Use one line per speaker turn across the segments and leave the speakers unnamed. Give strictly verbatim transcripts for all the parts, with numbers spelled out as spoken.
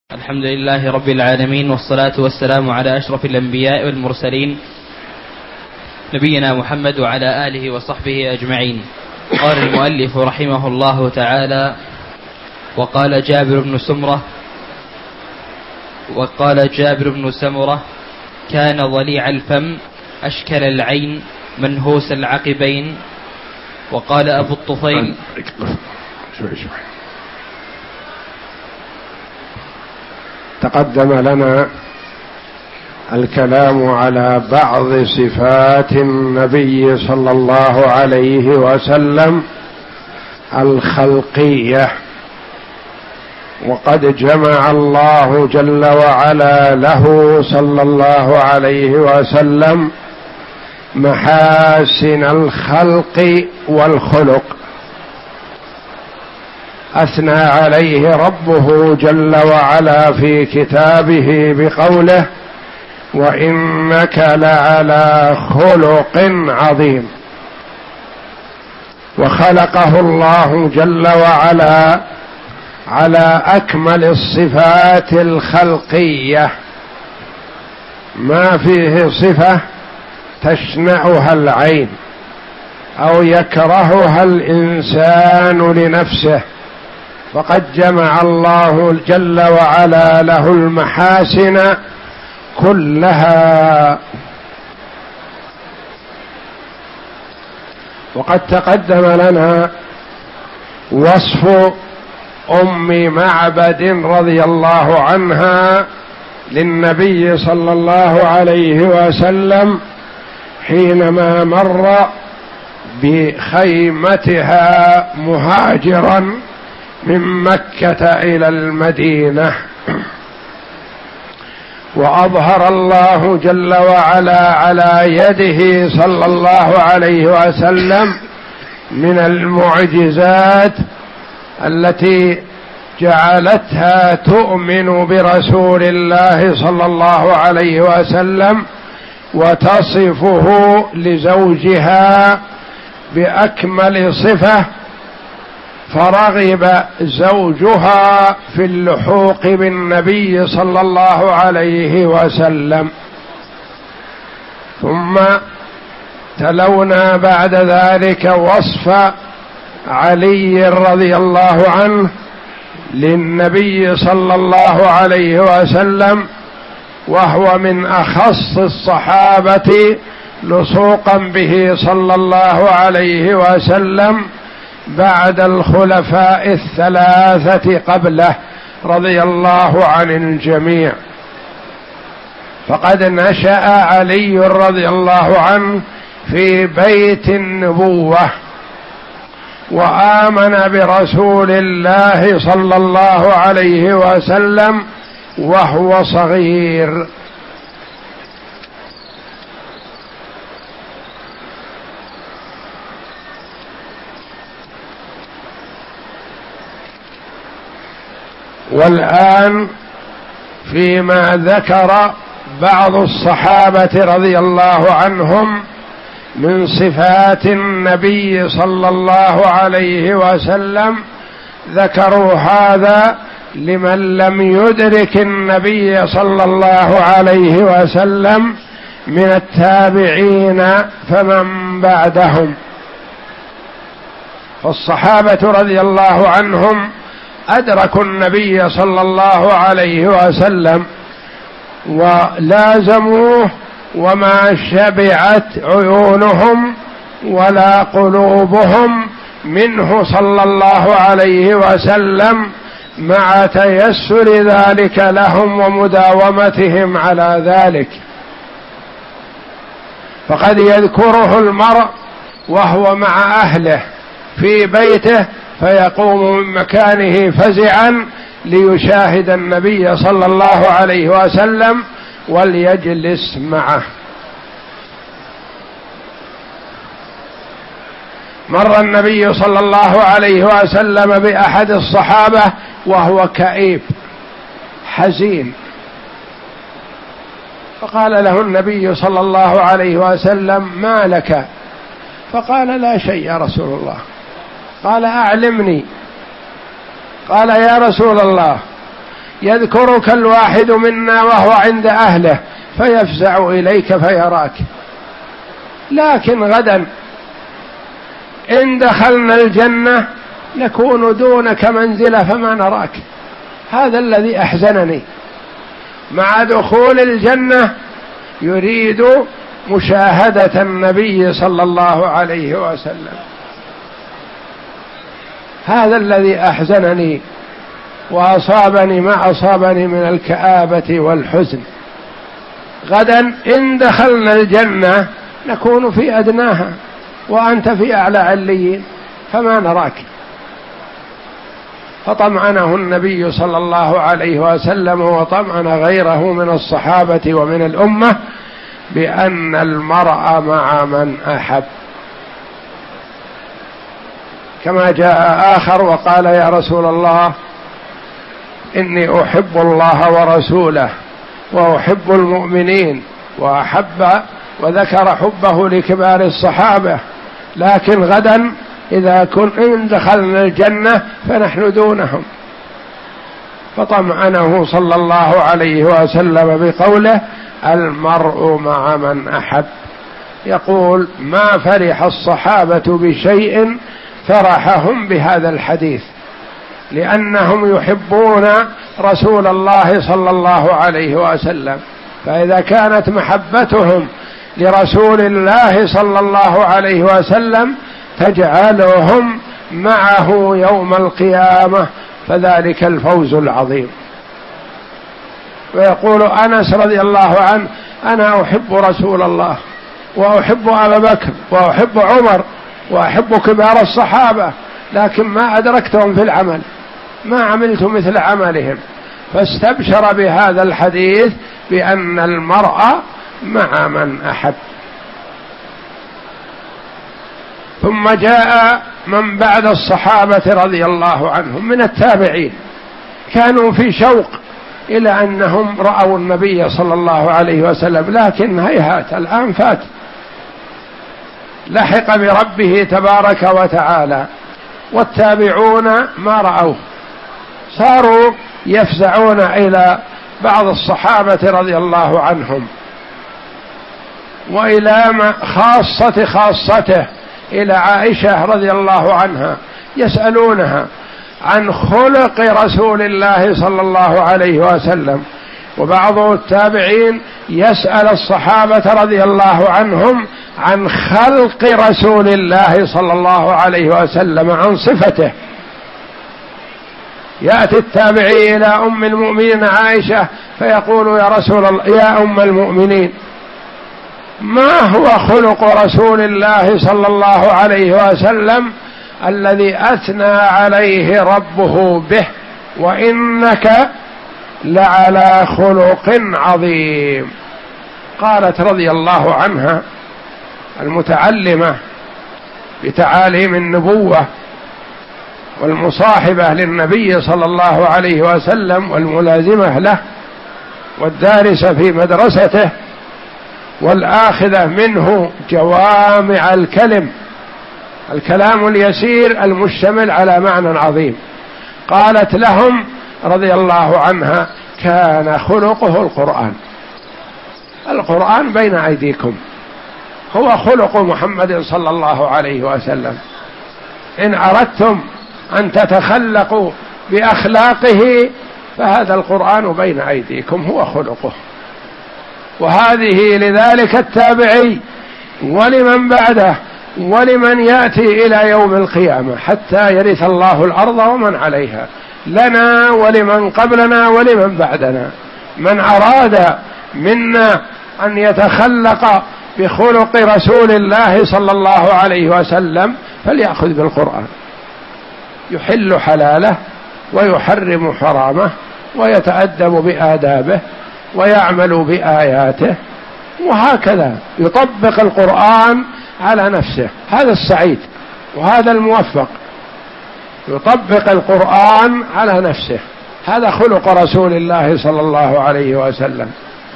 الحمد لله رب العالمين، والصلاة والسلام على أشرف الأنبياء والمرسلين نبينا محمد وعلى آله وصحبه أجمعين. قال المؤلف رحمه الله تعالى: وقال جابر بن سمرة وقال جابر بن سمرة كان ضليع الفم أشكل العين منهوس العقبين. وقال أبو الطفيل
شوي شوي تقدم لنا الكلام على بعض صفات النبي صلى الله عليه وسلم الخلقية، وقد جمع الله جل وعلا له صلى الله عليه وسلم محاسن الخلق والخلق، أثنى عليه ربه جل وعلا في كتابه بقوله: وإنك لعلى خلق عظيم. وخلقه الله جل وعلا على أكمل الصفات الخلقية، ما فيه صفة تشنعها العين أو يكرهها الإنسان لنفسه، فقد جمع الله جل وعلا له المحاسن كلها. وقد تقدم لنا وصف أم معبد رضي الله عنها للنبي صلى الله عليه وسلم حينما مر بخيمتها مهاجرا من مكة إلى المدينة، وأظهر الله جل وعلا على يده صلى الله عليه وسلم من المعجزات التي جعلتها تؤمن برسول الله صلى الله عليه وسلم وتصفه لزوجها بأكمل صفة، فرغب زوجها في اللحوق بالنبي صلى الله عليه وسلم. ثم تلونا بعد ذلك وصف علي رضي الله عنه للنبي صلى الله عليه وسلم، وهو من أخص الصحابة لصوقا به صلى الله عليه وسلم بعد الخلفاء الثلاثة قبله رضي الله عن الجميع. فقد نشأ علي رضي الله عنه في بيت النبوة، وآمن برسول الله صلى الله عليه وسلم وهو صغير. والآن فيما ذكر بعض الصحابة رضي الله عنهم من صفات النبي صلى الله عليه وسلم، ذكروا هذا لمن لم يدرك النبي صلى الله عليه وسلم من التابعين فمن بعدهم. فالصحابة رضي الله عنهم أدركوا النبي صلى الله عليه وسلم ولازموه، وما شبعت عيونهم ولا قلوبهم منه صلى الله عليه وسلم، مع تيسر ذلك لهم ومداومتهم على ذلك. فقد يذكره المرء وهو مع أهله في بيته فيقوم من مكانه فزعا ليشاهد النبي صلى الله عليه وسلم وليجلس معه. مر النبي صلى الله عليه وسلم بأحد الصحابة وهو كئيب حزين، فقال له النبي صلى الله عليه وسلم: ما لك؟ فقال: لا شيء يا رسول الله. قال: أعلمني. قال: يا رسول الله، يذكرك الواحد منا وهو عند أهله فيفزع إليك فيراك، لكن غدا إن دخلنا الجنة نكون دونك منزلة فما نراك. هذا الذي أحزنني، مع دخول الجنة يريد مشاهدة النبي صلى الله عليه وسلم. هذا الذي أحزنني وأصابني ما أصابني من الكآبة والحزن. غدا إن دخلنا الجنة نكون في أدناها وأنت في أعلى عليين فما نراك. فطمأنه النبي صلى الله عليه وسلم وطمأن غيره من الصحابة ومن الأمة بأن المرء مع من أحب. كما جاء آخر وقال يا رسول الله إني أحب الله ورسوله وأحب المؤمنين، وأحب وذكر حبه لكبار الصحابة، لكن غدا إذا كن دخلنا الجنة فنحن دونهم. فطمأنه صلى الله عليه وسلم بقوله المرء مع من أحب. يقول ما فرح الصحابة بشيء فرحهم بهذا الحديث، لأنهم يحبون رسول الله صلى الله عليه وسلم، فإذا كانت محبتهم لرسول الله صلى الله عليه وسلم تجعلهم معه يوم القيامة فذلك الفوز العظيم. ويقول أنس رضي الله عنه أنا أحب رسول الله وأحب أبا بكر وأحب عمر وأحب كبار الصحابة، لكن ما أدركتهم في العمل، ما عملت مثل عملهم. فاستبشر بهذا الحديث بأن المرء مع من أحب. ثم جاء من بعد الصحابة رضي الله عنهم من التابعين، كانوا في شوق إلى أنهم رأوا النبي صلى الله عليه وسلم، لكن هيهات الآن فات، لحق بربه تبارك وتعالى. والتابعون ما رأوه، صاروا يفزعون إلى بعض الصحابة رضي الله عنهم، وإلى خاصة خاصته إلى عائشة رضي الله عنها، يسألونها عن خلق رسول الله صلى الله عليه وسلم. وبعض التابعين يسأل الصحابة رضي الله عنهم عن خلق رسول الله صلى الله عليه وسلم، عن صفته. يأتي التابعي إلى أم المؤمنين عائشة فيقول يا رسول الله يا أم المؤمنين ما هو خلق رسول الله صلى الله عليه وسلم الذي أثنى عليه ربه به وإنك لعلى خلق عظيم؟ قالت رضي الله عنها المتعلمة بتعاليم النبوة والمصاحبة للنبي صلى الله عليه وسلم والملازمة له والدارسة في مدرسته والآخذة منه جوامع الكلم، الكلام اليسير المشتمل على معنى عظيم. قالت لهم رضي الله عنها كان خلقه القرآن. القرآن بين أيديكم هو خلق محمد صلى الله عليه وسلم. إن أردتم أن تتخلقوا بأخلاقه فهذا القرآن بين أيديكم هو خلقه. وهذه لذلك التابعي ولمن بعده ولمن يأتي إلى يوم القيامة حتى يرث الله الأرض ومن عليها، لنا ولمن قبلنا ولمن بعدنا. من أراد منا أن يتخلق بخلق رسول الله صلى الله عليه وسلم فليأخذ بالقرآن، يحل حلاله ويحرم حرامه ويتأدب بآدابه ويعمل بآياته، وهكذا يطبق القرآن على نفسه. هذا السعيد وهذا الموفق، يطبق القرآن على نفسه. هذا خلق رسول الله صلى الله عليه وسلم.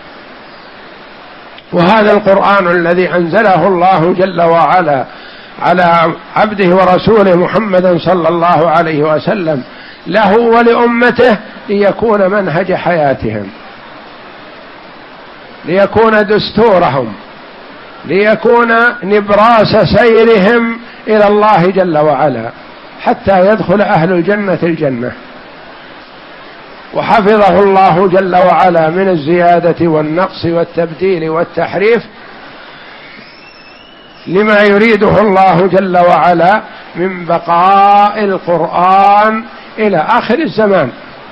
وهذا القرآن الذي أنزله الله جل وعلا على عبده ورسوله محمد صلى الله عليه وسلم له ولأمته ليكون منهج حياتهم، ليكون دستورهم، ليكون نبراس سيرهم إلى الله جل وعلا حتى يدخل أهل الجنة الجنة. وحفظه الله جل وعلا من الزيادة والنقص والتبديل والتحريف لما يريده الله جل وعلا من بقاء القرآن إلى آخر الزمان.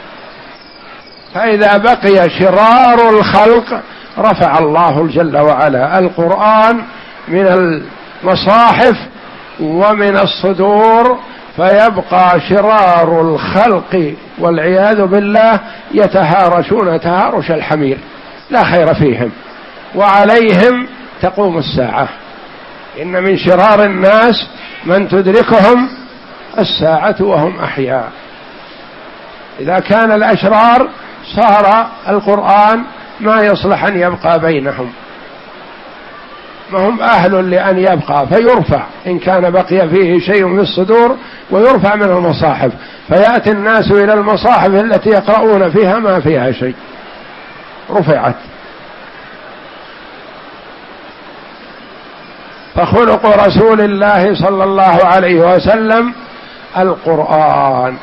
فإذا بقي شرار الخلق رفع الله جل وعلا القرآن من المصاحف ومن الصدور، فيبقى شرار الخلق والعياذ بالله يتهارشون تهارش الحمير، لا خير فيهم، وعليهم تقوم الساعة. إن من شرار الناس من تدركهم الساعة وهم أحياء. إذا كان الأشرار صار القرآن ما يصلح أن يبقى بينهم، ما هم أهل لأن يبقى، فيرفع إن كان بقي فيه شيء من الصدور ويرفع من المصاحف، فيأتي الناس إلى المصاحف التي يقرؤون فيها ما فيها شيء، رفعت. فخلق رسول الله صلى الله عليه وسلم القرآن،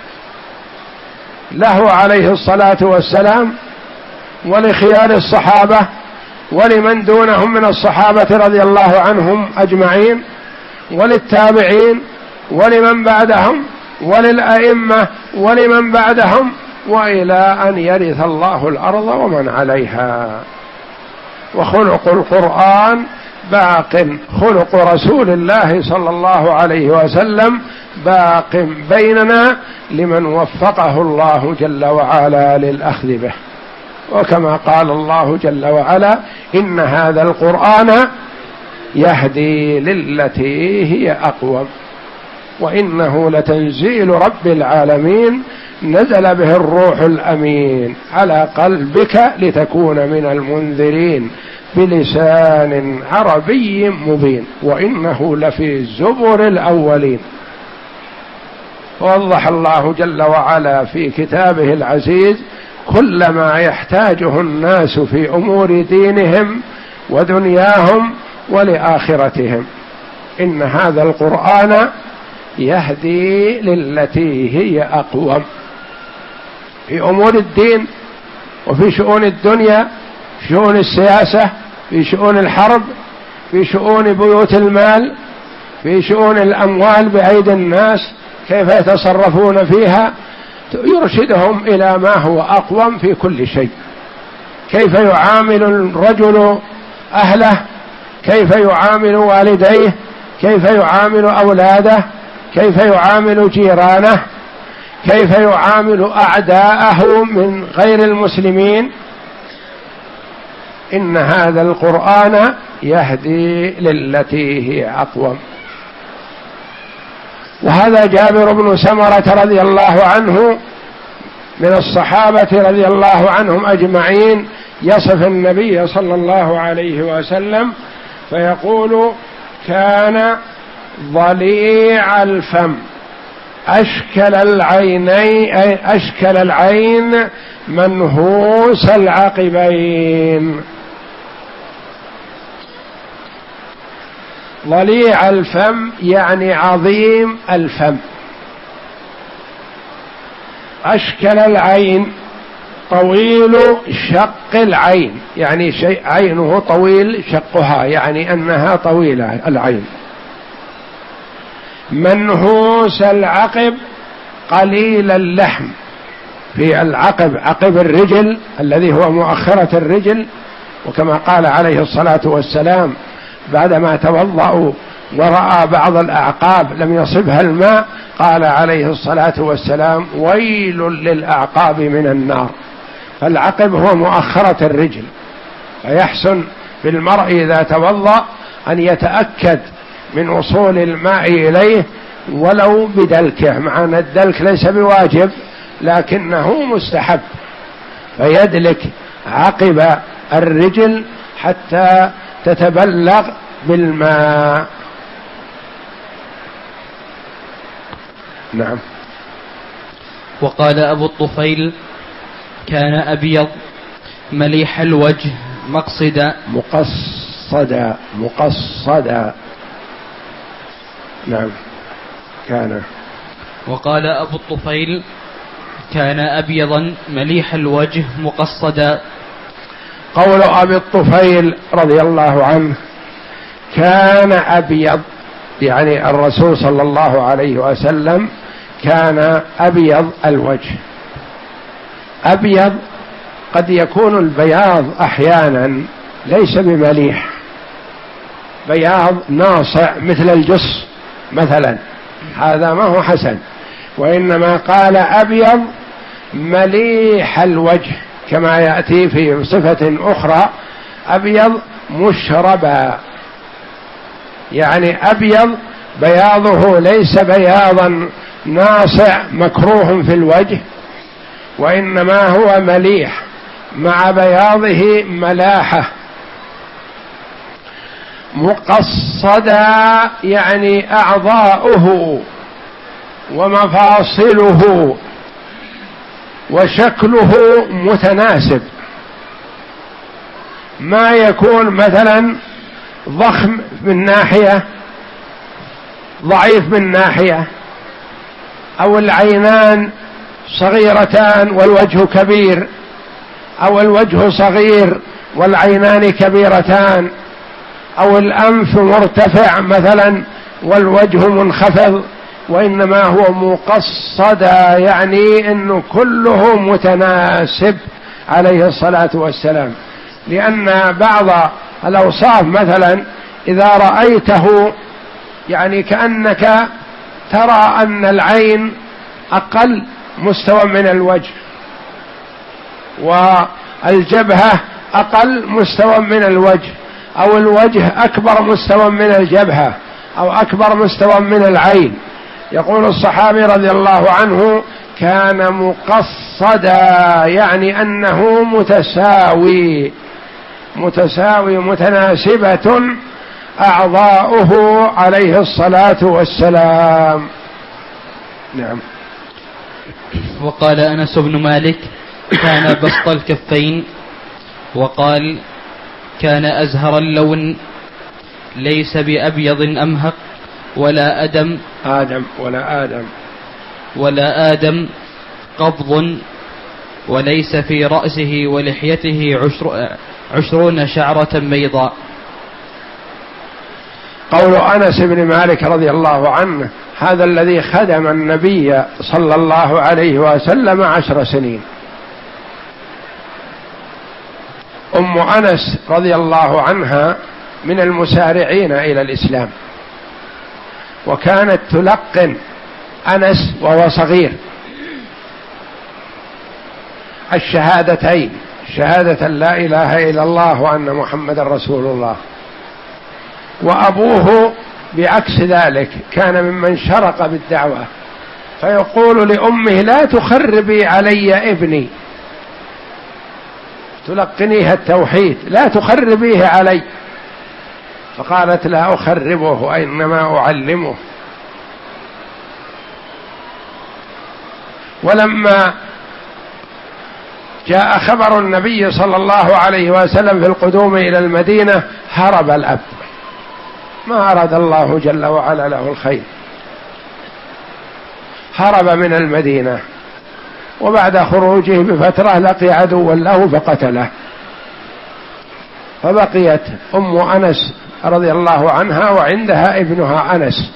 له عليه الصلاة والسلام ولخيار الصحابة ولمن دونهم من الصحابة رضي الله عنهم أجمعين، وللتابعين ولمن بعدهم وللأئمة ولمن بعدهم، وإلى أن يرث الله الأرض ومن عليها. وخلق القرآن باق، خلق رسول الله صلى الله عليه وسلم باق بيننا لمن وفقه الله جل وعلا للأخذ به. وكما قال الله جل وعلا: إن هذا القرآن يهدي للتي هي أقوم وإنه لتنزيل رب العالمين نزل به الروح الأمين على قلبك لتكون من المنذرين بلسان عربي مبين وإنه لفي زبر الأولين. ووضح الله جل وعلا في كتابه العزيز كل ما يحتاجه الناس في أمور دينهم ودنياهم ولآخرتهم. إن هذا القرآن يهدي للتي هي أقوم في أمور الدين وفي شؤون الدنيا، في شؤون السياسة، في شؤون الحرب، في شؤون بيوت المال، في شؤون الأموال بأيدي الناس كيف يتصرفون فيها، يرشدهم إلى ما هو أقوم في كل شيء. كيف يعامل الرجل أهله، كيف يعامل والديه، كيف يعامل أولاده، كيف يعامل جيرانه، كيف يعامل أعداءه من غير المسلمين. إن هذا القرآن يهدي للتي هي أقوم. وهذا جابر بن سمرة رضي الله عنه من الصحابة رضي الله عنهم أجمعين يصف النبي صلى الله عليه وسلم فيقول: كان ضليع الفم أشكل العينين أشكل العين منهوس العقبين. ضليع الفم يعني عظيم الفم. أشكل العين طويل شق العين، يعني شيء عينه طويل شقها، يعني أنها طويلة العين. منهوس العقب قليل اللحم، في العقب عقب الرجل الذي هو مؤخرة الرجل، وكما قال عليه الصلاة والسلام بعدما توضأوا ورأى بعض الأعقاب لم يصبها الماء قال عليه الصلاة والسلام: ويل للأعقاب من النار. فالعقب هو مؤخرة الرجل، فيحسن بالمرء إذا توضأ أن يتأكد من وصول الماء إليه ولو بدلكه، مع أن الدلك ليس بواجب لكنه مستحب، فيدلك عقب الرجل حتى تتبلغ بالماء. نعم.
وقال أبو الطفيل كان أبيض مليح الوجه مقصدا
مقصدا مقصدا نعم كان.
وقال أبو الطفيل كان أبيضا مليح الوجه مقصدا.
قول أبي الطفيل رضي الله عنه كان أبيض، يعني الرسول صلى الله عليه وسلم كان أبيض الوجه. أبيض قد يكون البياض أحيانا ليس بمليح، بياض ناصع مثل الجص مثلا، هذا ما هو حسن، وإنما قال أبيض مليح الوجه كما يأتي في صفة أخرى أبيض مشربا، يعني أبيض بياضه ليس بياضا ناصع مكروه في الوجه، وإنما هو مليح مع بياضه ملاحة. مقصدا يعني أعضاؤه ومفاصله وشكله متناسب، ما يكون مثلا ضخم من ناحية ضعيف من ناحية، أو العينان صغيرتان والوجه كبير، أو الوجه صغير والعينان كبيرتان، أو الأنف مرتفع مثلا والوجه منخفض، وإنما هو مقصدا يعني إنه كله متناسب عليه الصلاة والسلام. لأن بعض الأوصاف مثلا إذا رأيته يعني كأنك ترى أن العين أقل مستوى من الوجه، والجبهة أقل مستوى من الوجه، أو الوجه أكبر مستوى من الجبهة، أو أكبر مستوى من العين. يقول الصحابي رضي الله عنه كان مقصدا يعني أنه متساوي متساوي متناسبة أعضاؤه عليه الصلاة والسلام. نعم.
وقال أنس بن مالك كان بسط الكفين. وقال كان أزهر اللون ليس بأبيض أمهق ولا أدم
آدم ولا آدم
ولا آدم قبض، وليس في رأسه ولحيته عشر عشرون شعرة بيضاء.
قول أنس بن مالك رضي الله عنه هذا الذي خدم النبي صلى الله عليه وسلم عشر سنين. أم أنس رضي الله عنها من المسارعين إلى الإسلام، وكانت تلقن أنس وهو صغير الشهادتين، شهادة لا إله إلا الله وأن محمد رسول الله. وأبوه بعكس ذلك كان ممن شرق بالدعوة، فيقول لأمه لا تخربي علي ابني، تلقنيها التوحيد لا تخربيه علي، فقالت لا أخربه إنما أعلمه. ولما جاء خبر النبي صلى الله عليه وسلم في القدوم إلى المدينة هرب الأب، ما أراد الله جل وعلا له الخير، هرب من المدينة، وبعد خروجه بفترة لقي عدوا له فقتله، فبقيت أم أنس رضي الله عنها وعندها ابنها أنس،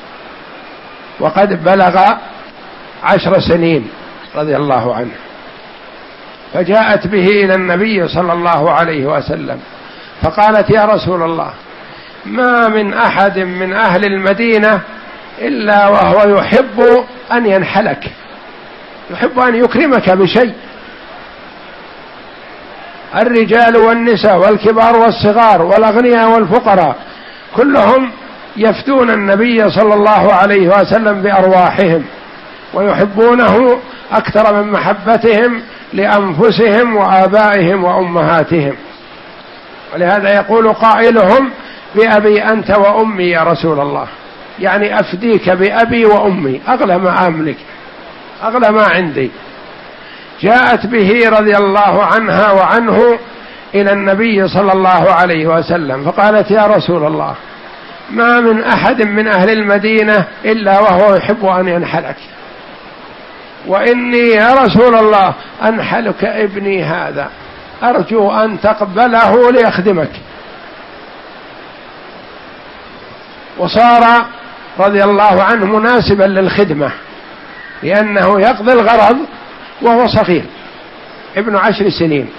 وقد بلغ عشر سنين رضي الله عنه، فجاءت به إلى النبي صلى الله عليه وسلم فقالت يا رسول الله ما من أحد من أهل المدينة إلا وهو يحب أن ينحلك، يحب أن يكرمك بشيء، الرجال والنساء والكبار والصغار والأغنياء والفقراء كلهم يفتون النبي صلى الله عليه وسلم بأرواحهم ويحبونه أكثر من محبتهم لأنفسهم وآبائهم وأمهاتهم. ولهذا يقول قائلهم بأبي أنت وأمي يا رسول الله، يعني أفديك بأبي وأمي أغلى ما أملك. أغلى ما عندي. جاءت به رضي الله عنها وعنه إلى النبي صلى الله عليه وسلم فقالت: يا رسول الله، ما من أحد من أهل المدينة إلا وهو يحب أن ينحلك، وإني يا رسول الله أنحلك ابني هذا، أرجو أن تقبله ليخدمك. وصار رضي الله عنه مناسبا للخدمة، لأنه يقضي الغرض وهو صغير ابن عشر سنين.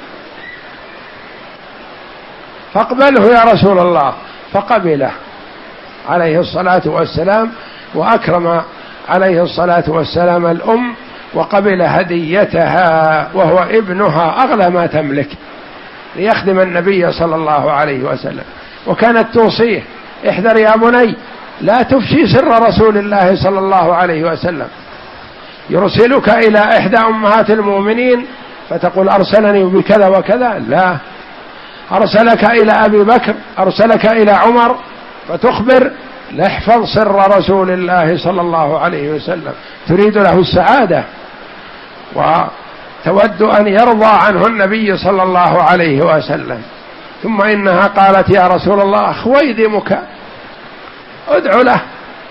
فاقبله يا رسول الله، فقبله عليه الصلاة والسلام، وأكرم عليه الصلاة والسلام الأم وقبل هديتها وهو ابنها أغلى ما تملك ليخدم النبي صلى الله عليه وسلم. وكانت توصيه: احذر يا بني، لا تفشي سر رسول الله صلى الله عليه وسلم، يرسلك إلى إحدى أمهات المؤمنين فتقول أرسلني بكذا وكذا، لا، أرسلك إلى أبي بكر، أرسلك إلى عمر فتخبر، لاحفظ سر رسول الله صلى الله عليه وسلم، تريد له السعادة وتود أن يرضى عنه النبي صلى الله عليه وسلم. ثم إنها قالت: يا رسول الله، خويدمك، ادعو له،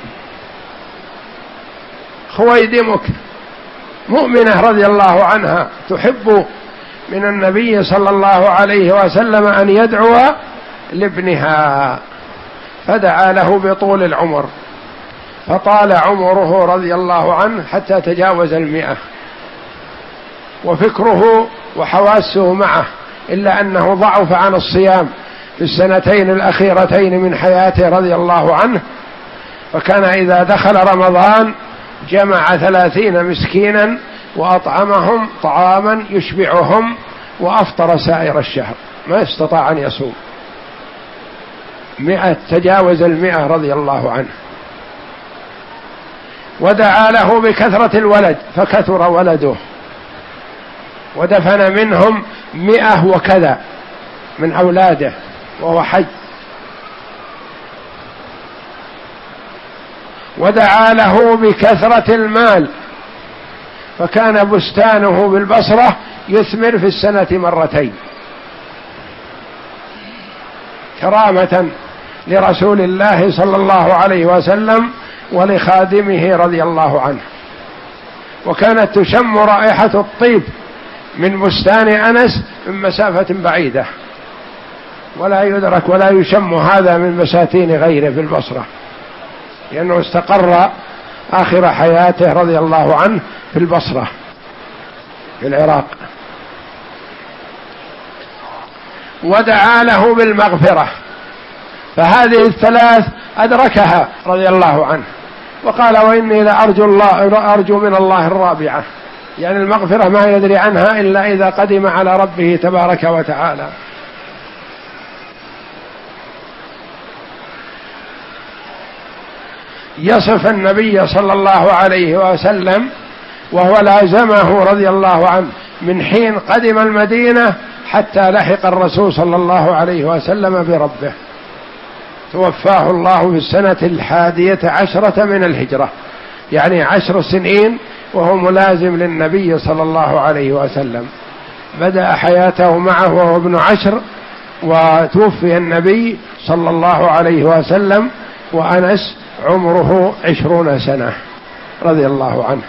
خويدمك، مؤمنة رضي الله عنها تحب من النبي صلى الله عليه وسلم أن يدعو لابنها، فدعا له بطول العمر، فطال عمره رضي الله عنه حتى تجاوز المئة، وفكره وحواسه معه، إلا أنه ضعف عن الصيام في السنتين الأخيرتين من حياته رضي الله عنه، فكان إذا دخل رمضان جمع ثلاثين مسكينا وأطعمهم طعاما يشبعهم، وأفطر سائر الشهر، ما استطاع أن يصوم. مئة، تجاوز المئة رضي الله عنه. ودعا له بكثرة الولد فكثر ولده، ودفن منهم مئة وكذا من أولاده وهو حي. ودعا له بكثرة المال، فكان بستانه بالبصرة يثمر في السنة مرتين، كرامة لرسول الله صلى الله عليه وسلم ولخادمه رضي الله عنه. وكانت تشم رائحة الطيب من بستان أنس من مسافة بعيدة، ولا يدرك ولا يشم هذا من بساتين غيره في البصرة، لأنه استقر آخر حياته رضي الله عنه في البصرة في العراق. ودعا له بالمغفرة، فهذه الثلاث أدركها رضي الله عنه، وقال: وإني لأرجو الله أرجو من الله الرابعة، يعني المغفرة ما يدري عنها إلا إذا قدم على ربه تبارك وتعالى. يصف النبي صلى الله عليه وسلم وهو لازمه رضي الله عنه من حين قدم المدينة حتى لحق الرسول صلى الله عليه وسلم بربه. توفاه الله في السنة الحادية عشرة من الهجرة، يعني عشر سنين وهو ملازم للنبي صلى الله عليه وسلم. بدأ حياته معه وهو ابن عشر، وتوفي النبي صلى الله عليه وسلم وأنس عمره عشرون سنة رضي الله عنه.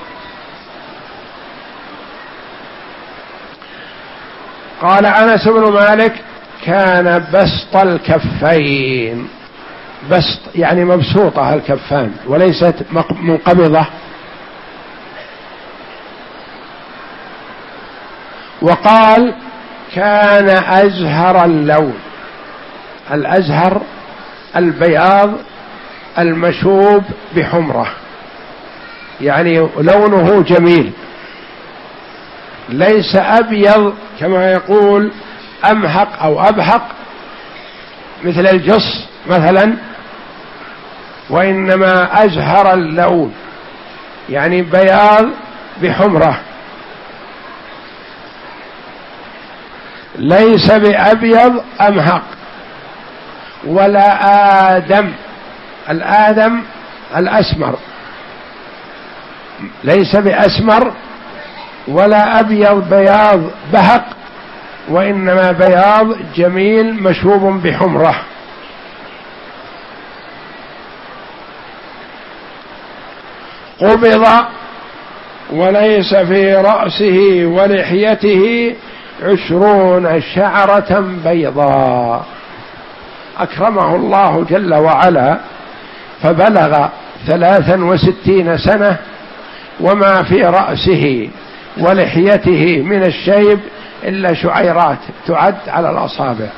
قال أنس بن مالك: كان بسط الكفين، بسط يعني مبسوطة الكفان وليست منقبضة. وقال: كان أزهر اللون، الأزهر البياض المشوب بحمرة، يعني لونه جميل، ليس أبيض كما يقول أمهق أو أبهق مثل الجص مثلا، وإنما أزهر اللون، يعني بياض بحمرة، ليس بأبيض أمهق ولا آدم، الآدم الأسمر، ليس بأسمر ولا أبيض بياض بهق، وإنما بياض جميل مشوب بحمرة. قبض وليس في رأسه ولحيته عشرون شعرة بيضاء. أكرمه الله جل وعلا فبلغ ثلاثا وستين سنة وما في رأسه ولحيته من الشيب إلا شعيرات تعد على الأصابع،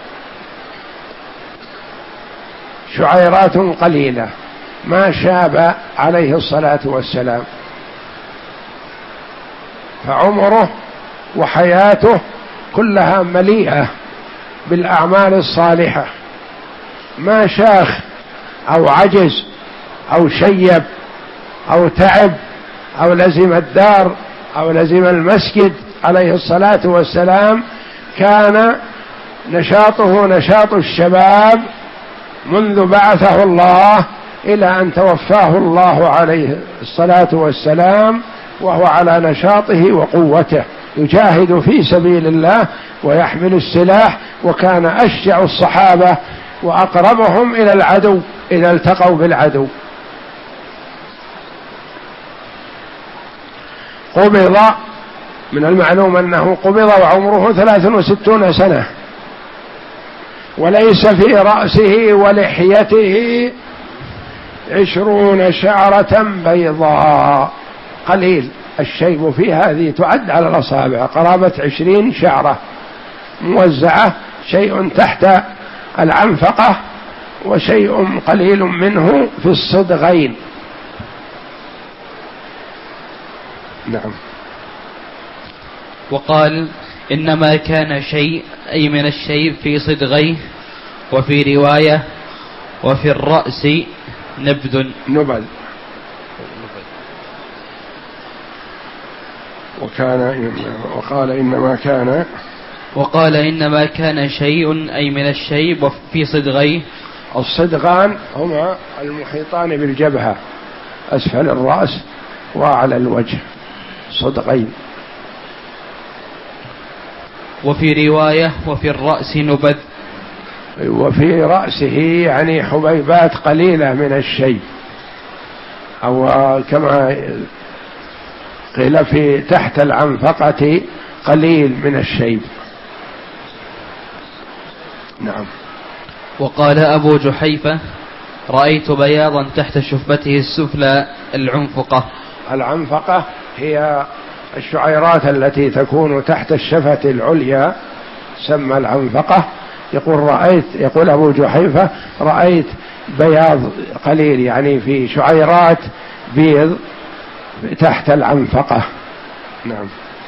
شعيرات قليلة، ما شاب عليه الصلاة والسلام. فعمره وحياته كلها مليئة بالأعمال الصالحة، ما شاخ أو عجز أو شيب أو تعب أو لزم الدار أو لزم المسجد عليه الصلاة والسلام. كان نشاطه نشاط الشباب منذ بعثه الله إلى أن توفاه الله عليه الصلاة والسلام، وهو على نشاطه وقوته يجاهد في سبيل الله ويحمل السلاح، وكان أشجع الصحابة وأقربهم إلى العدو إذا التقوا بالعدو. قبض، من المعلوم أنه قبض وعمره ثلاث وستون سنة، وليس في رأسه ولحيته عشرون شعرة بيضاء، قليل الشيب فيها، هذه تعد على الأصابع، قرابة عشرين شعرة موزعة، شيء تحت العنفقة وشيء قليل منه في الصدغين. نعم.
وقال إنما كان شيء أي من الشيب في صدغيه، وفي رواية وفي الرأس نبذ
نبذ. وكان وقال إنما كان
وقال إنما كان شيء أي من الشيب في صدغيه.
الصدغان هما المحيطان بالجبهة، أسفل الرأس وأعلى الوجه، صدغين.
وفي رواية وفي الرأس نبذ،
وفي رأسه يعني حبيبات قليلة من الشيب، أو كما قيل في تحت العنفقة قليل من الشيب. نعم.
وقال أبو جحيفة رأيت بياضا تحت شفته السفلى العنفقة.
العنفقة هي الشعيرات التي تكون تحت الشفة العليا، سمى العنفقة. يقول رأيت، يقول أبو جحيفة رأيت بياض قليل، يعني في شعيرات بيض تحت العنفقة. نعم.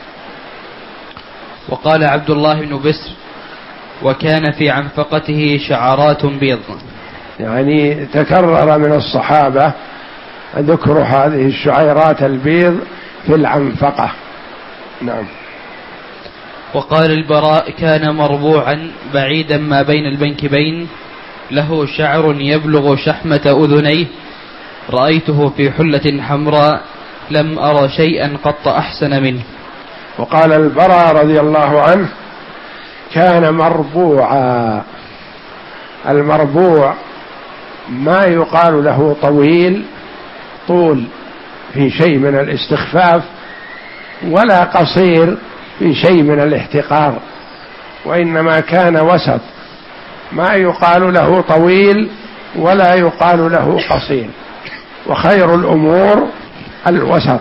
وقال عبد الله بن بسر وكان في عنفقته شعرات بيض،
يعني تكرر من الصحابة ذكر هذه الشعيرات البيض في العنفقة. نعم.
وقال البراء كان مربوعا بعيدا ما بين المنكبين، له شعر يبلغ شحمة أذنيه، رأيته في حلة حمراء لم أرى شيئا قط أحسن منه.
وقال البراء رضي الله عنه كان مربوعا. المربوع ما يقال له طويل طول في شيء من الاستخفاف، ولا قصير في شيء من الاحتقار، وإنما كان وسط، ما يقال له طويل ولا يقال له قصير، وخير الأمور الوسط.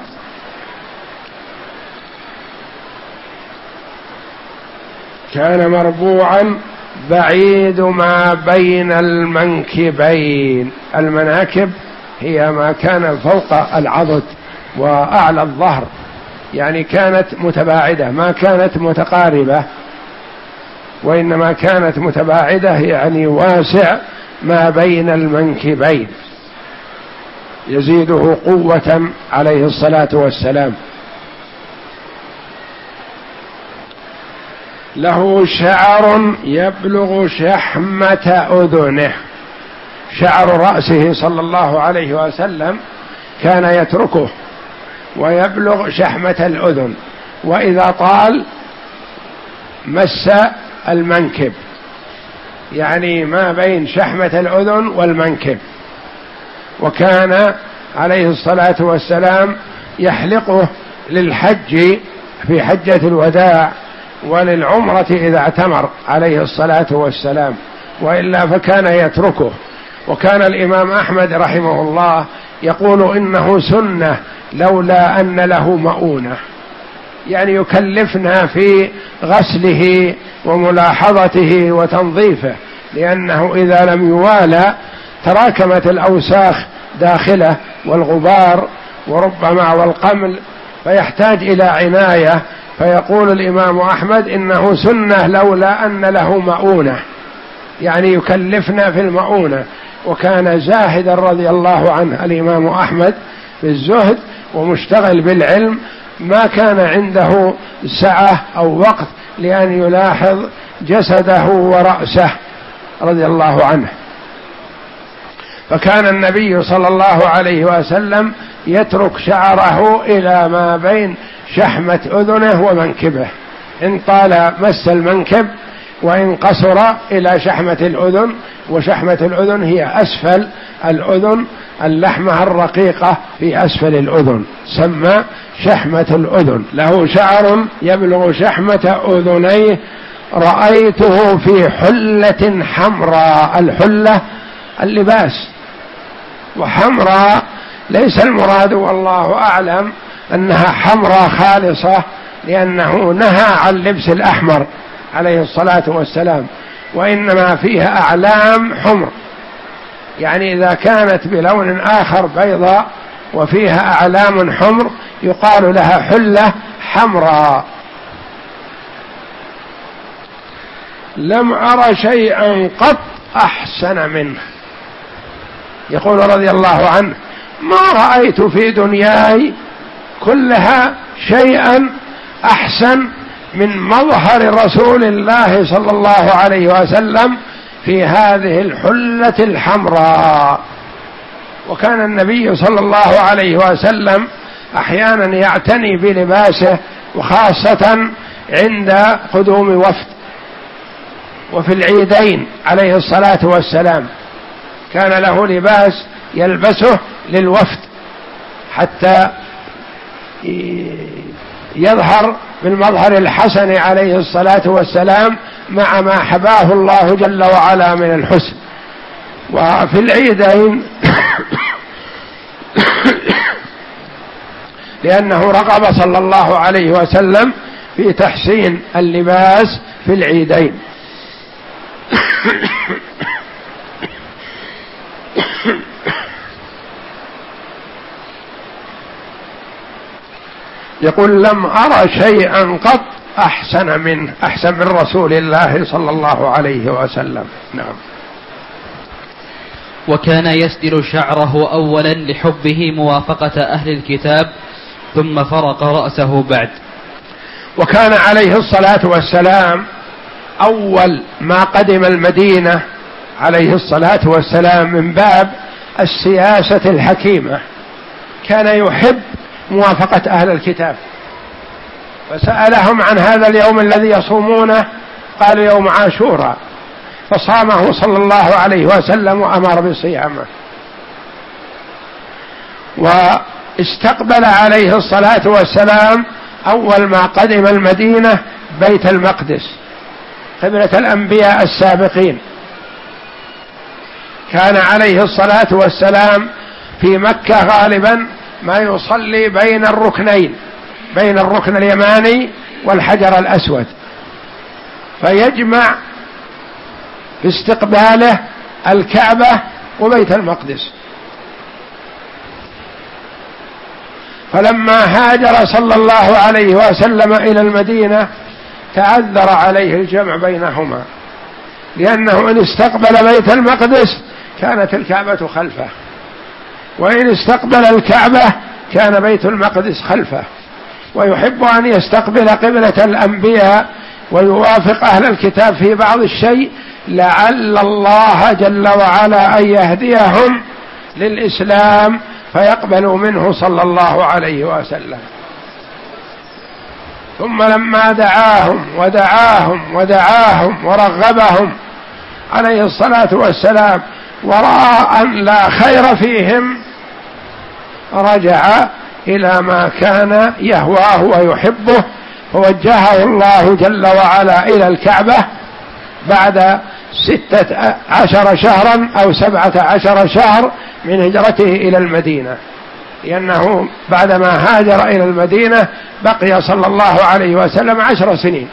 كان مربوعا بعيد ما بين المنكبين. المناكب هي ما كان فوق العضد وأعلى الظهر، يعني كانت متباعدة، ما كانت متقاربة، وإنما كانت متباعدة، يعني واسع ما بين المنكبين، يزيده قوة عليه الصلاة والسلام. له شعر يبلغ شحمة أذنه. شعر رأسه صلى الله عليه وسلم كان يتركه ويبلغ شحمة الأذن، وإذا طال مس المنكب، يعني ما بين شحمة الأذن والمنكب. وكان عليه الصلاة والسلام يحلقه للحج في حجة الوداع وللعمرة إذا اعتمر عليه الصلاة والسلام، وإلا فكان يتركه. وكان الإمام أحمد رحمه الله يقول إنه سنة لولا أن له مؤونة، يعني يكلفنا في غسله وملاحظته وتنظيفه، لأنه إذا لم يوالى تراكمت الأوساخ داخله والغبار وربما والقمل، فيحتاج إلى عناية. فيقول الإمام أحمد إنه سنة لولا أن له مؤونة، يعني يكلفنا في المؤونة. وكان زاهدا رضي الله عنه الإمام أحمد في الزهد ومشتغل بالعلم، ما كان عنده سعة أو وقت لأن يلاحظ جسده ورأسه رضي الله عنه. فكان النبي صلى الله عليه وسلم يترك شعره إلى ما بين شحمة أذنه ومنكبه، إن طال مس المنكب، وإن قصر إلى شحمة الأذن. وشحمة الأذن هي أسفل الأذن، اللحمة الرقيقة في أسفل الأذن سمى شحمة الأذن. له شعر يبلغ شحمة أذنيه، رأيته في حلة حمراء. الحلة اللباس، وحمراء ليس المراد والله أعلم أنها حمراء خالصة، لأنه نهى عن لبس الأحمر عليه الصلاة والسلام، وإنما فيها أعلام حمر، يعني إذا كانت بلون آخر بيضاء وفيها أعلام حمر يقال لها حلة حمراء. لم أر شيئا قط أحسن منه، يقول رضي الله عنه: ما رأيت في دنياي كلها شيئا أحسن من مظهر رسول الله صلى الله عليه وسلم في هذه الحلة الحمراء. وكان النبي صلى الله عليه وسلم أحيانا يعتني بلباسه، وخاصة عند قدوم وفد وفي العيدين عليه الصلاة والسلام كان له لباس يلبسه للوفد حتى يظهر بالمظهر الحسن عليه الصلاة والسلام مع ما حباه الله جل وعلا من الحسن. وفي العيدين لأنه رغب صلى الله عليه وسلم في تحسين اللباس في العيدين. يقول: لم أرى شيئا قط أحسن منه، أحسن من رسول الله صلى الله عليه وسلم. نعم.
وكان يسدل شعره أولا لحبه موافقة أهل الكتاب، ثم فرق رأسه بعد.
وكان عليه الصلاة والسلام أول ما قدم المدينة عليه الصلاة والسلام من باب السياسة الحكيمة كان يحب موافقة أهل الكتاب، فسألهم عن هذا اليوم الذي يصومونه، قالوا يوم عاشوراء، فصامه صلى الله عليه وسلم وأمر بصيامه. واستقبل عليه الصلاة والسلام أول ما قدم المدينة بيت المقدس قبلة الأنبياء السابقين. كان عليه الصلاة والسلام في مكة غالبا ما يصلي بين الركنين، بين الركن اليماني والحجر الأسود، فيجمع باستقباله الكعبة وبيت المقدس. فلما هاجر صلى الله عليه وسلم إلى المدينة تعذر عليه الجمع بينهما، لأنه إن استقبل بيت المقدس كانت الكعبة خلفه، وإن استقبل الكعبة كان بيت المقدس خلفه، ويحب أن يستقبل قبلة الأنبياء ويوافق أهل الكتاب في بعض الشيء لعل الله جل وعلا أن يهديهم للإسلام فيقبل منه صلى الله عليه وسلم. ثم لما دعاهم ودعاهم ودعاهم ورغبهم عليه الصلاة والسلام ورأى أن لا خير فيهم رجع إلى ما كان يهواه ويحبه، فوجهه الله جل وعلا إلى الكعبة بعد ستة عشر شهرا أو سبعة عشر شهر من هجرته إلى المدينة، لأنه بعدما هاجر إلى المدينة بقي صلى الله عليه وسلم عشر سنين،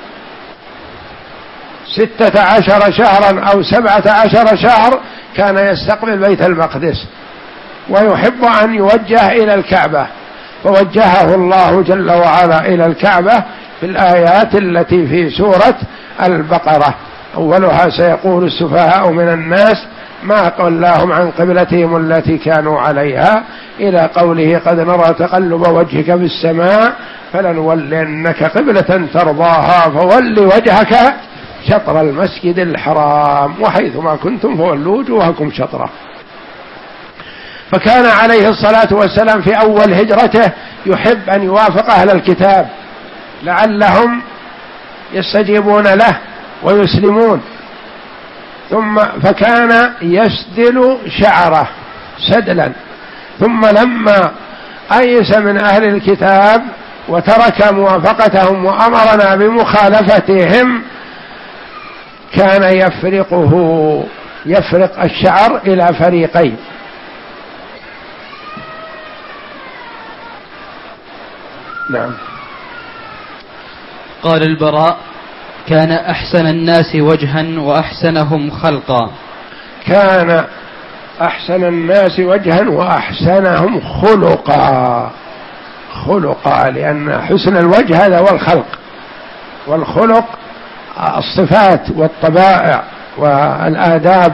ستة عشر شهرا أو سبعة عشر شهر كان يستقبل بيت المقدس ويحب أن يوجه إلى الكعبة، فوجهه الله جل وعلا إلى الكعبة في الآيات التي في سورة البقرة. أولها سيقول السفهاء من الناس ما ولاهم عن قبلتهم التي كانوا عليها، إلى قوله قد نرى تقلب وجهك في السماء فلنولنك قبلة ترضاها فول وجهك شطر المسجد الحرام وحيثما كنتم فولوا وجوهكم شطره. فكان عليه الصلاة والسلام في أول هجرته يحب أن يوافق أهل الكتاب لعلهم يستجيبون له ويسلمون، ثم فكان يسدل شعره سدلا، ثم لما أيس من أهل الكتاب وترك موافقتهم وأمرنا بمخالفتهم كان يفرقه يفرق الشعر إلى فريقين. نعم.
قال البراء كان أحسن الناس وجها وأحسنهم خلقا.
كان أحسن الناس وجها وأحسنهم خلقا. خلقا لأن حسن الوجه هذا والخلق، والخلق الصفات والطبائع والآداب.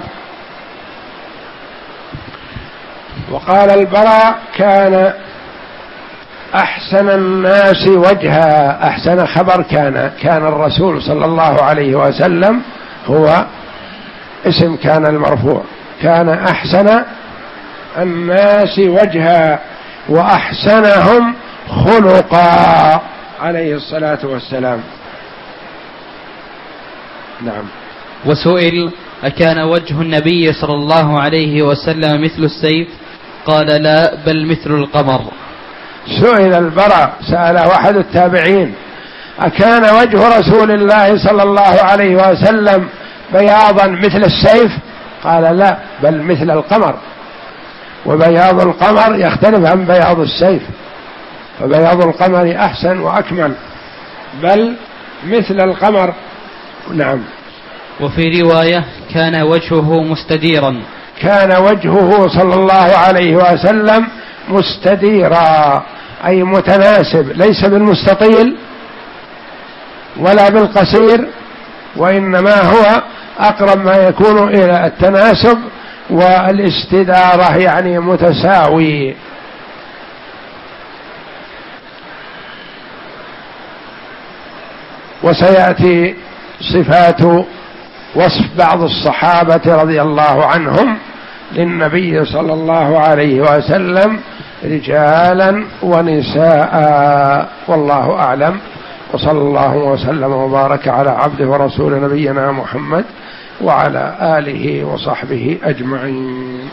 وقال البراء كان أحسن الناس وجها، أحسن خبر كان كان الرسول صلى الله عليه وسلم هو اسم كان المرفوع، كان أحسن الناس وجها وأحسنهم خلقا عليه الصلاة والسلام. نعم.
وسئل أكان وجه النبي صلى الله عليه وسلم مثل السيف؟ قال لا بل مثل القمر.
سئل البراء، سأل أحد التابعين أكان وجه رسول الله صلى الله عليه وسلم بياضا مثل السيف؟ قال لا بل مثل القمر، وبياض القمر يختلف عن بياض السيف، فبياض القمر أحسن وأكمل، بل مثل القمر. نعم.
وفي رواية كان وجهه مستديرا.
كان وجهه صلى الله عليه وسلم مستديرا أي متناسب، ليس بالمستطيل ولا بالقصير، وإنما هو أقرب ما يكون إلى التناسب والاستدارة، يعني متساوي. وسيأتي صفات وصف بعض الصحابة رضي الله عنهم للنبي صلى الله عليه وسلم رجالا ونساء، والله أعلم. وصلى الله وسلم وبارك على عبده ورسول نبينا محمد وعلى آله وصحبه أجمعين.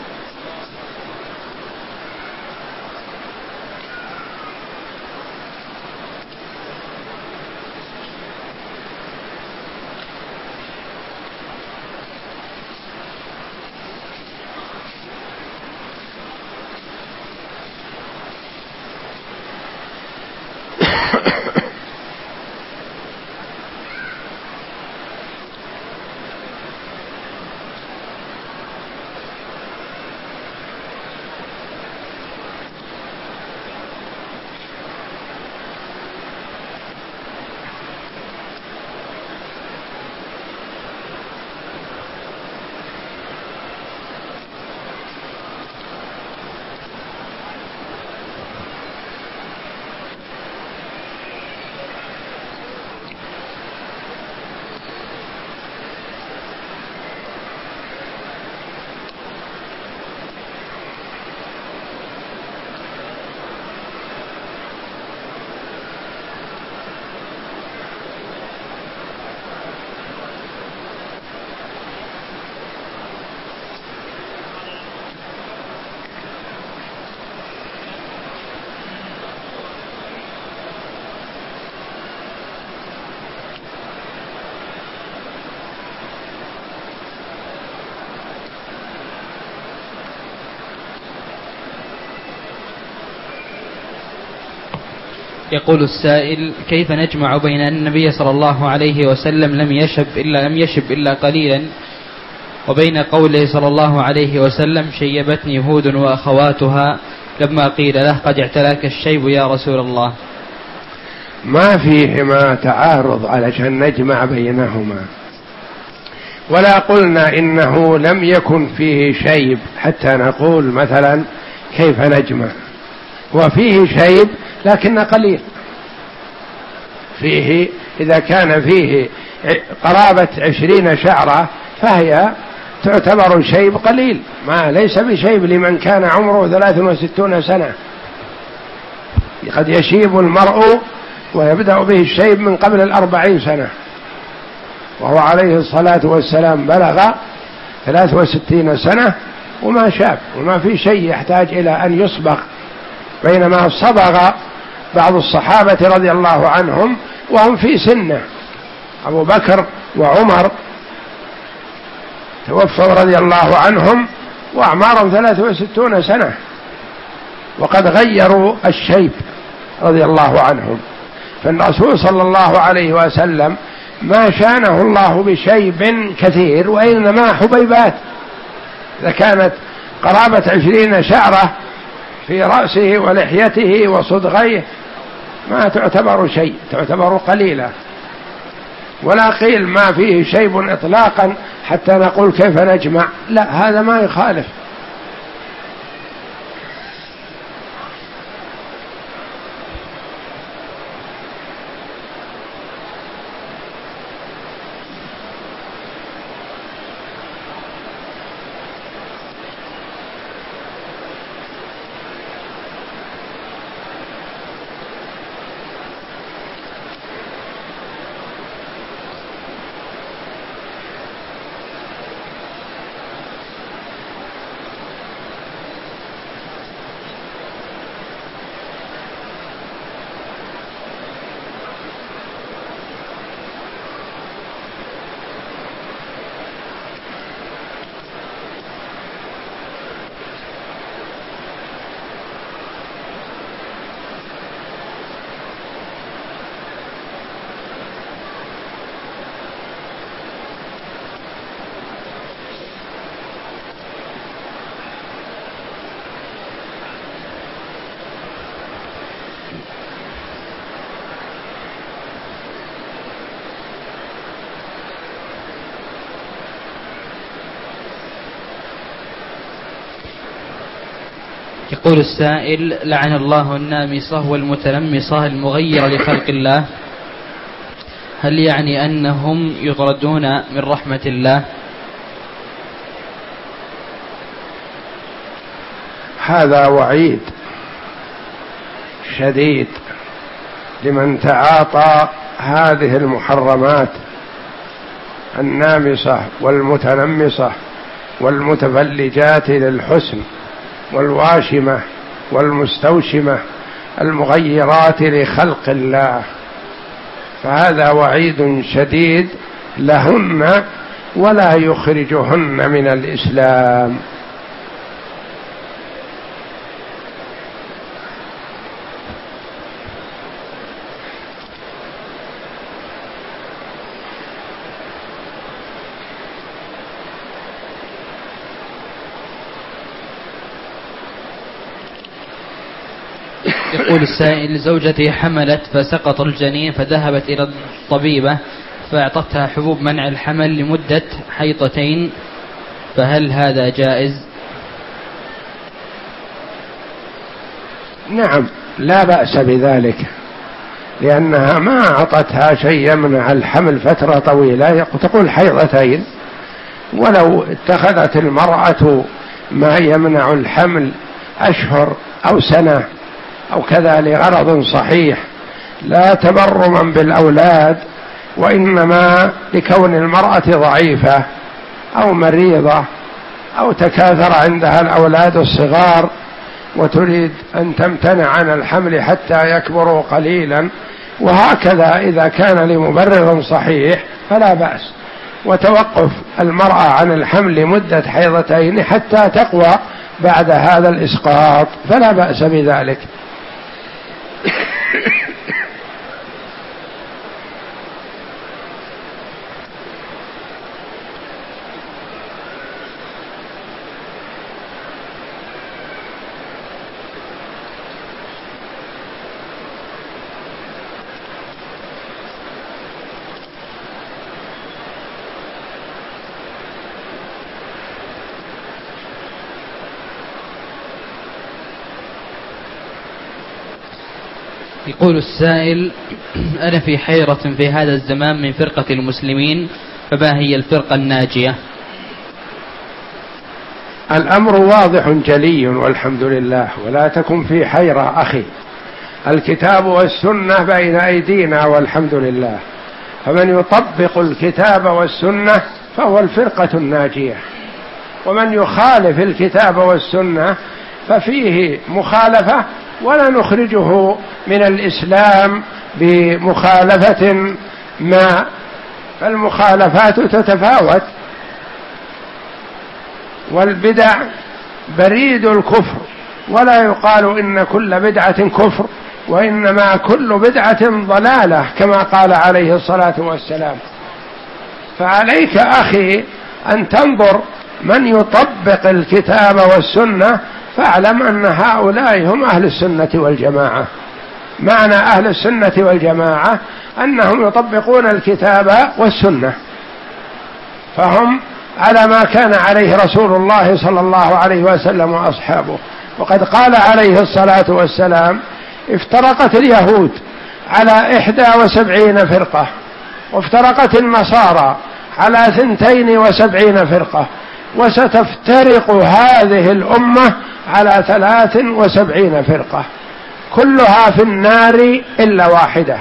يقول السائل: كيف نجمع بين أن النبي صلى الله عليه وسلم لم يشب إلا لم يشب إلا قليلا، وبين قوله صلى الله عليه وسلم: شيبتني هود وأخواتها، لما قيل له: قد اعتلاك الشيب يا رسول الله؟
ما فيهما تعارض علشان نجمع بينهما، ولا قلنا إنه لم يكن فيه شيب حتى نقول مثلا كيف نجمع. وفيه شيب لكن قليل، فيه إذا كان فيه قرابة عشرين شعرة فهي تعتبر شيب قليل، ما ليس بشيب لمن كان عمره ثلاث وستون سنة. قد يشيب المرء ويبدأ به الشيب من قبل الأربعين سنة، وهو عليه الصلاة والسلام بلغ ثلاث وستين سنة وما شاب، وما في شيء يحتاج إلى أن يصبغ، بينما صبغ بعض الصحابة رضي الله عنهم وهم في سنه. أبو بكر وعمر توفوا رضي الله عنهم وأعمارهم ثلاث وستون سنة، وقد غيروا الشيب رضي الله عنهم. فالرسول صلى الله عليه وسلم ما شانه الله بشيب كثير، وإنما حبيبات. إذا كانت قرابة عشرين شعرة في رأسه ولحيته وصدغيه ما تعتبر شيء، تعتبر قليلة. ولا قيل ما فيه شيب إطلاقا حتى نقول كيف نجمع، لا، هذا ما يخالف.
يقول السائل: لعن الله النامصة والمتنمصة المغيرة لخلق الله، هل يعني أنهم يطردون من رحمة الله؟
هذا وعيد شديد لمن تعاطى هذه المحرمات، النامصة والمتنمصة والمتفلجات للحسن والواشمة والمستوشمة المغيرات لخلق الله، فهذا وعيد شديد لهن ولا يخرجهن من الإسلام.
يقول السائل: زوجتي حملت فسقط الجنين، فذهبت إلى الطبيبة فأعطتها حبوب منع الحمل لمدة حيضتين، فهل هذا جائز؟
نعم، لا بأس بذلك، لأنها ما أعطتها شيء يمنع الحمل فترة طويلة، تقول حيضتين. ولو اتخذت المرأة ما يمنع الحمل أشهر أو سنة أو كذا لغرض صحيح لا تبرما بالأولاد، وإنما لكون المرأة ضعيفة أو مريضة أو تكاثر عندها الأولاد الصغار وتريد أن تمتنع عن الحمل حتى يكبروا قليلا، وهكذا إذا كان لمبرر صحيح فلا بأس. وتوقف المرأة عن الحمل لمدة حيضتين حتى تقوى بعد هذا الإسقاط فلا بأس بذلك.
يقول السائل: أنا في حيرة في هذا الزمان من فرقة المسلمين، فما هي الفرقة الناجية؟
الأمر واضح جلي والحمد لله، ولا تكن في حيرة أخي، الكتاب والسنة بين أيدينا والحمد لله، فمن يطبق الكتاب والسنة فهو الفرقة الناجية، ومن يخالف الكتاب والسنة ففيه مخالفة، ولا نخرجه من الإسلام بمخالفة ما، فالمخالفات تتفاوت، والبدع بريد الكفر، ولا يقال إن كل بدعة كفر، وإنما كل بدعة ضلالة كما قال عليه الصلاة والسلام. فعليك أخي أن تنظر من يطبق الكتاب والسنة، فاعلم أن هؤلاء هم أهل السنة والجماعة. معنى أهل السنة والجماعة أنهم يطبقون الكتاب والسنة، فهم على ما كان عليه رسول الله صلى الله عليه وسلم وأصحابه. وقد قال عليه الصلاة والسلام: افترقت اليهود على إحدى وسبعين فرقة، وافترقت النصارى على ثنتين وسبعين فرقة، وستفترق هذه الأمة على ثلاث وسبعين فرقة، كلها في النار إلا واحدة.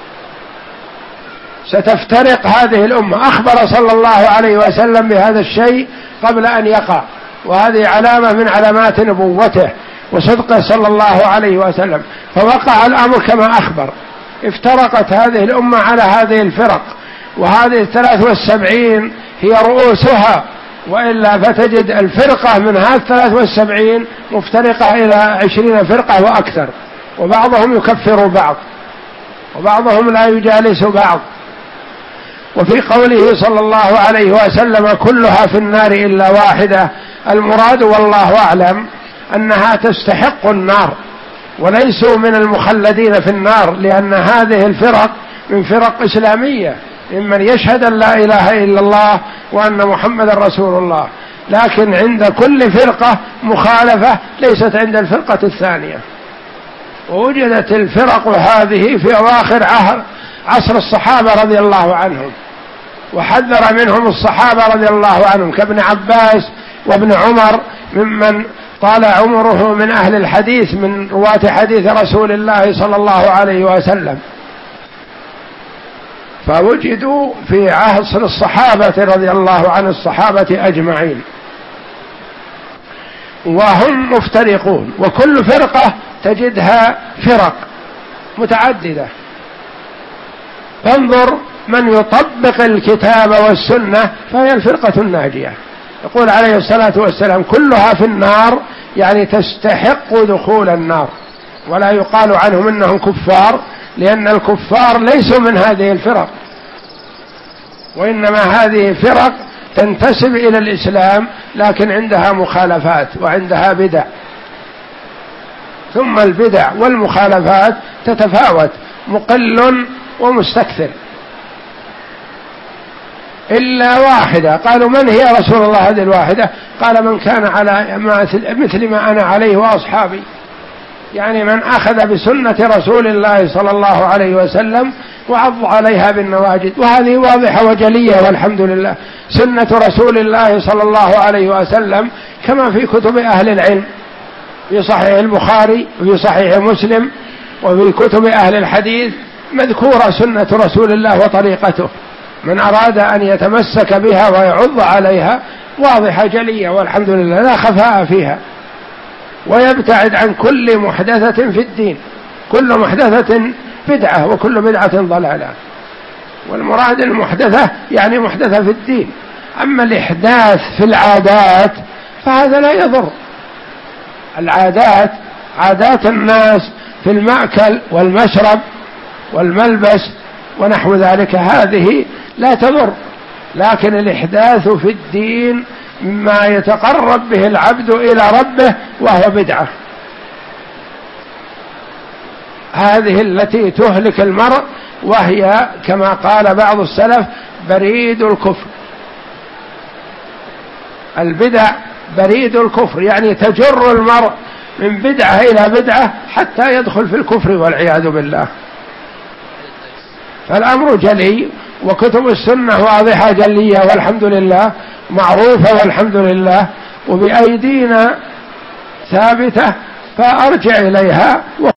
ستفترق هذه الأمة، أخبر صلى الله عليه وسلم بهذا الشيء قبل أن يقع، وهذه علامة من علامات نبوته وصدقه صلى الله عليه وسلم، فوقع الأمر كما أخبر. افترقت هذه الأمة على هذه الفرق، وهذه الثلاث والسبعين هي رؤوسها، وإلا فتجد الفرقة من هذه الثلاث والسبعين مفترقة إلى عشرين فرقة وأكثر، وبعضهم يكفر بعض، وبعضهم لا يجالس بعض. وفي قوله صلى الله عليه وسلم: كلها في النار إلا واحدة، المراد والله أعلم أنها تستحق النار، وليسوا من المخلدين في النار، لأن هذه الفرق من فرق إسلامية، ممن يشهد أن لا إله إلا الله وأن محمد رسول الله، لكن عند كل فرقة مخالفة ليست عند الفرقة الثانية. ووجدت الفرق هذه في أواخر عصر الصحابة رضي الله عنهم، وحذر منهم الصحابة رضي الله عنهم كابن عباس وابن عمر، ممن طال عمره من أهل الحديث، من رواة حديث رسول الله صلى الله عليه وسلم، فوجدوا في عصر الصحابة رضي الله عن الصحابة أجمعين، وهم مفترقون، وكل فرقة تجدها فرق متعددة. فانظر من يطبق الكتاب والسنة فهي الفرقة الناجية. يقول عليه الصلاة والسلام: كلها في النار، يعني تستحق دخول النار، ولا يقال عنهم إنهم كفار، لأن الكفار ليسوا من هذه الفرق، وإنما هذه فرق تنتسب إلى الإسلام، لكن عندها مخالفات وعندها بدع. ثم البدع والمخالفات تتفاوت، مقل ومستكثر، إلا واحدة. قالوا: من هي رسول الله هذه الواحدة؟ قال: من كان على مثل ما أنا عليه وأصحابي، يعني من أخذ بسنة رسول الله صلى الله عليه وسلم وعض عليها بالنواجذ. وهذه واضحة وجلية والحمد لله، سنة رسول الله صلى الله عليه وسلم كما في كتب أهل العلم، في صحيح البخاري وفي صحيح مسلم وفي كتب أهل الحديث مذكورة سنة رسول الله وطريقته، من أراد أن يتمسك بها ويعض عليها واضحة جلية والحمد لله، لا خفاء فيها. ويبتعد عن كل محدثة في الدين، كل محدثة بدعة وكل بدعة ضلالة. والمراد المحدثة يعني محدثة في الدين، أما الإحداث في العادات فهذا لا يضر. العادات عادات الناس في المأكل والمشرب والملبس ونحو ذلك، هذه لا تضر، لكن الإحداث في الدين مما يتقرب به العبد إلى ربه وهو بدعة، هذه التي تهلك المرء، وهي كما قال بعض السلف: بريد الكفر. البدع بريد الكفر، يعني تجر المرء من بدعة إلى بدعة حتى يدخل في الكفر والعياذ بالله. فالأمر جلي، وكتب السنة واضحة جلية والحمد لله، معروفة والحمد لله، وبأيدينا ثابتة، فأرجع إليها.